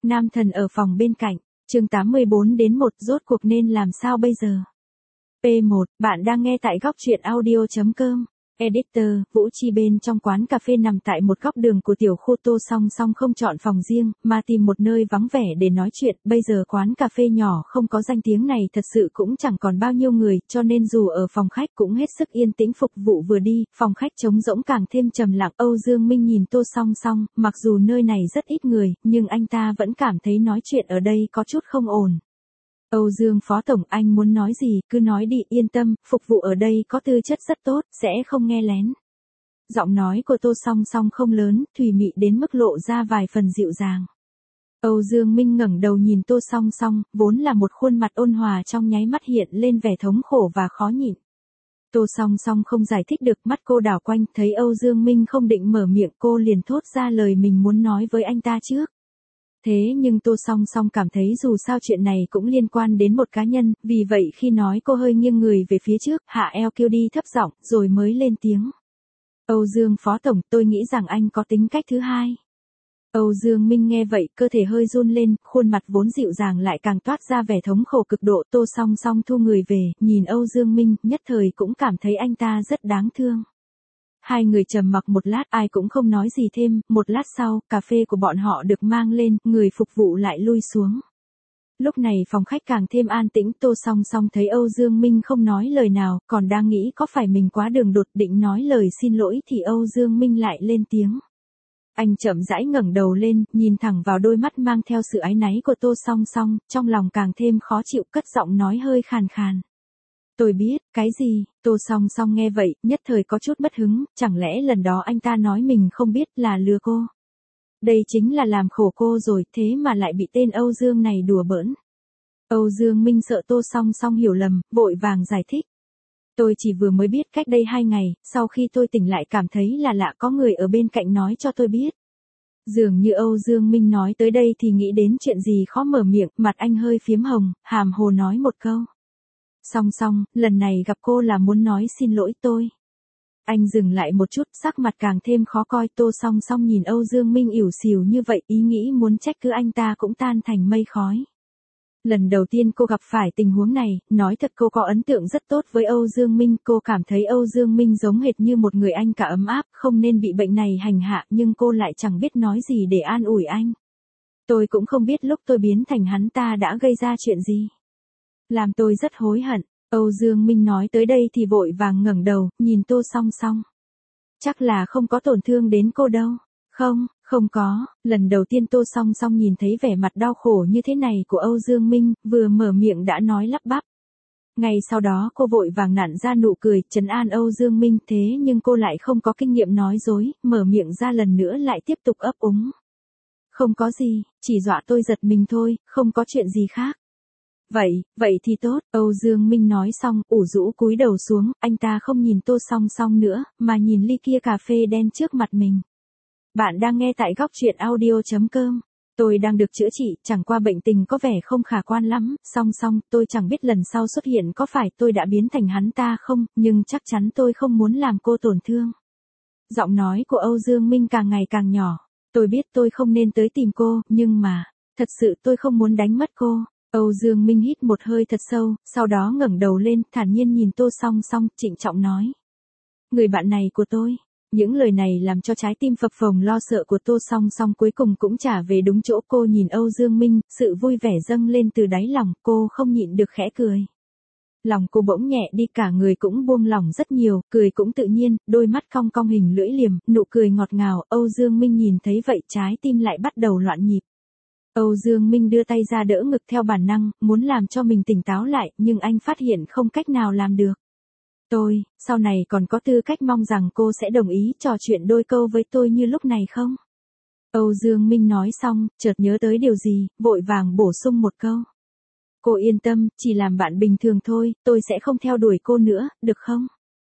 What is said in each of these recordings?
Nam thần ở phòng bên cạnh, chương 84-1 rốt cuộc nên làm sao bây giờ? P1, bạn đang nghe tại góc truyện audio.com. Editor, Vũ Chi bên trong quán cà phê nằm tại một góc đường của tiểu khu Tô Song Song không chọn phòng riêng, mà tìm một nơi vắng vẻ để nói chuyện. Bây giờ quán cà phê nhỏ không có danh tiếng này thật sự cũng chẳng còn bao nhiêu người, cho nên dù ở phòng khách cũng hết sức yên tĩnh. Phục vụ vừa đi, phòng khách trống rỗng càng thêm trầm lặng. Âu Dương Minh nhìn Tô Song Song, mặc dù nơi này rất ít người, nhưng anh ta vẫn cảm thấy nói chuyện ở đây có chút không ổn. Âu Dương Phó Tổng, anh muốn nói gì, cứ nói đi, yên tâm, phục vụ ở đây có tư chất rất tốt, sẽ không nghe lén. Giọng nói của Tô Song Song không lớn, thùy mị đến mức lộ ra vài phần dịu dàng. Âu Dương Minh ngẩng đầu nhìn Tô Song Song, vốn là một khuôn mặt ôn hòa trong nháy mắt hiện lên vẻ thống khổ và khó nhịn. Tô Song Song không giải thích được, mắt cô đảo quanh, thấy Âu Dương Minh không định mở miệng, cô liền thốt ra lời mình muốn nói với anh ta trước. Thế nhưng Tô Song Song cảm thấy dù sao chuyện này cũng liên quan đến một cá nhân, vì vậy khi nói cô hơi nghiêng người về phía trước, hạ eo kêu đi thấp giọng, rồi mới lên tiếng. Âu Dương Phó Tổng, tôi nghĩ rằng anh có tính cách thứ hai. Âu Dương Minh nghe vậy, cơ thể hơi run lên, khuôn mặt vốn dịu dàng lại càng toát ra vẻ thống khổ cực độ. Tô Song Song thu người về, nhìn Âu Dương Minh, nhất thời cũng cảm thấy anh ta rất đáng thương. Hai người trầm mặc một lát, ai cũng không nói gì thêm. Một lát sau, cà phê của bọn họ được mang lên, người phục vụ lại lui xuống. Lúc này phòng khách càng thêm an tĩnh. Tô Song Song thấy Âu Dương Minh không nói lời nào, còn đang nghĩ có phải mình quá đường đột định nói lời xin lỗi thì Âu Dương Minh lại lên tiếng. Anh chậm rãi ngẩng đầu lên, nhìn thẳng vào đôi mắt mang theo sự áy náy của Tô Song Song, trong lòng càng thêm khó chịu, cất giọng nói hơi khàn khàn. Tôi biết, cái gì? Tô Song Song nghe vậy, nhất thời có chút mất hứng, chẳng lẽ lần đó anh ta nói mình không biết là lừa cô? Đây chính là làm khổ cô rồi, thế mà lại bị tên Âu Dương này đùa bỡn. Âu Dương Minh sợ Tô Song Song hiểu lầm, vội vàng giải thích. Tôi chỉ vừa mới biết cách đây 2 ngày, sau khi tôi tỉnh lại cảm thấy là lạ, có người ở bên cạnh nói cho tôi biết. Dường như Âu Dương Minh nói tới đây thì nghĩ đến chuyện gì khó mở miệng, mặt anh hơi phiếm hồng, hàm hồ nói một câu. Song Song, lần này gặp cô là muốn nói xin lỗi tôi. Anh dừng lại một chút, sắc mặt càng thêm khó coi. Tô Song Song nhìn Âu Dương Minh ỉu xìu như vậy, ý nghĩ muốn trách cứ anh ta cũng tan thành mây khói. Lần đầu tiên cô gặp phải tình huống này, nói thật cô có ấn tượng rất tốt với Âu Dương Minh. Cô cảm thấy Âu Dương Minh giống hệt như một người anh cả ấm áp, không nên bị bệnh này hành hạ, nhưng cô lại chẳng biết nói gì để an ủi anh. Tôi cũng không biết lúc tôi biến thành hắn ta đã gây ra chuyện gì. Làm tôi rất hối hận. Âu Dương Minh nói tới đây thì vội vàng ngẩng đầu, nhìn Tô Song Song. Chắc là không có tổn thương đến cô đâu. Không, không có. Lần đầu tiên Tô Song Song nhìn thấy vẻ mặt đau khổ như thế này của Âu Dương Minh, vừa mở miệng đã nói lắp bắp. Ngay sau đó cô vội vàng nặn ra nụ cười, trấn an Âu Dương Minh, thế nhưng cô lại không có kinh nghiệm nói dối, mở miệng ra lần nữa lại tiếp tục ấp úng. Không có gì, chỉ dọa tôi giật mình thôi, không có chuyện gì khác. Vậy thì tốt, Âu Dương Minh nói xong, ủ rũ cúi đầu xuống, anh ta không nhìn Tô Song Song nữa, mà nhìn ly kia cà phê đen trước mặt mình. Bạn đang nghe tại góc truyện audio.com. Tôi đang được chữa trị, chẳng qua bệnh tình có vẻ không khả quan lắm. Song Song, tôi chẳng biết lần sau xuất hiện có phải tôi đã biến thành hắn ta không, nhưng chắc chắn tôi không muốn làm cô tổn thương. Giọng nói của Âu Dương Minh càng ngày càng nhỏ. Tôi biết tôi không nên tới tìm cô, nhưng mà, thật sự tôi không muốn đánh mất cô. Âu Dương Minh hít một hơi thật sâu, sau đó ngẩng đầu lên, thản nhiên nhìn Tô Song Song, trịnh trọng nói. Người bạn này của tôi. Những lời này làm cho trái tim phập phồng lo sợ của Tô Song Song cuối cùng cũng trả về đúng chỗ. Cô nhìn Âu Dương Minh, sự vui vẻ dâng lên từ đáy lòng, cô không nhịn được khẽ cười. Lòng cô bỗng nhẹ đi, cả người cũng buông lỏng rất nhiều, cười cũng tự nhiên, đôi mắt cong cong hình lưỡi liềm, nụ cười ngọt ngào. Âu Dương Minh nhìn thấy vậy trái tim lại bắt đầu loạn nhịp. Âu Dương Minh đưa tay ra đỡ ngực theo bản năng, muốn làm cho mình tỉnh táo lại, nhưng anh phát hiện không cách nào làm được. Tôi, sau này còn có tư cách mong rằng cô sẽ đồng ý trò chuyện đôi câu với tôi như lúc này không? Âu Dương Minh nói xong, chợt nhớ tới điều gì, vội vàng bổ sung một câu. Cô yên tâm, chỉ làm bạn bình thường thôi, tôi sẽ không theo đuổi cô nữa, được không?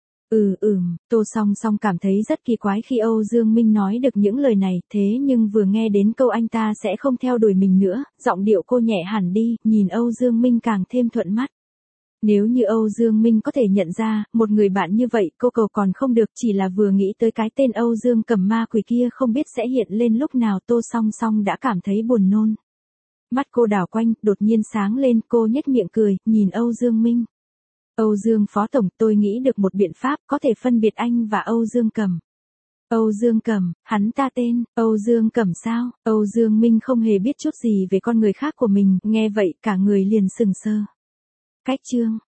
Tô Song Song cảm thấy rất kỳ quái khi Âu Dương Minh nói được những lời này, thế nhưng vừa nghe đến câu anh ta sẽ không theo đuổi mình nữa, giọng điệu cô nhẹ hẳn đi, nhìn Âu Dương Minh càng thêm thuận mắt. Nếu như Âu Dương Minh có thể nhận ra, một người bạn như vậy cô cầu còn không được, chỉ là vừa nghĩ tới cái tên Âu Dương Cầm Ma Quỷ kia không biết sẽ hiện lên lúc nào, Tô Song Song đã cảm thấy buồn nôn. Mắt cô đảo quanh, đột nhiên sáng lên, cô nhếch miệng cười, nhìn Âu Dương Minh. Âu Dương Phó Tổng, tôi nghĩ được một biện pháp có thể phân biệt anh và Âu Dương Cẩm. Âu Dương Cẩm, hắn ta tên, Âu Dương Cẩm sao? Âu Dương Minh không hề biết chút gì về con người khác của mình, nghe vậy cả người liền sừng sờ. Cách chương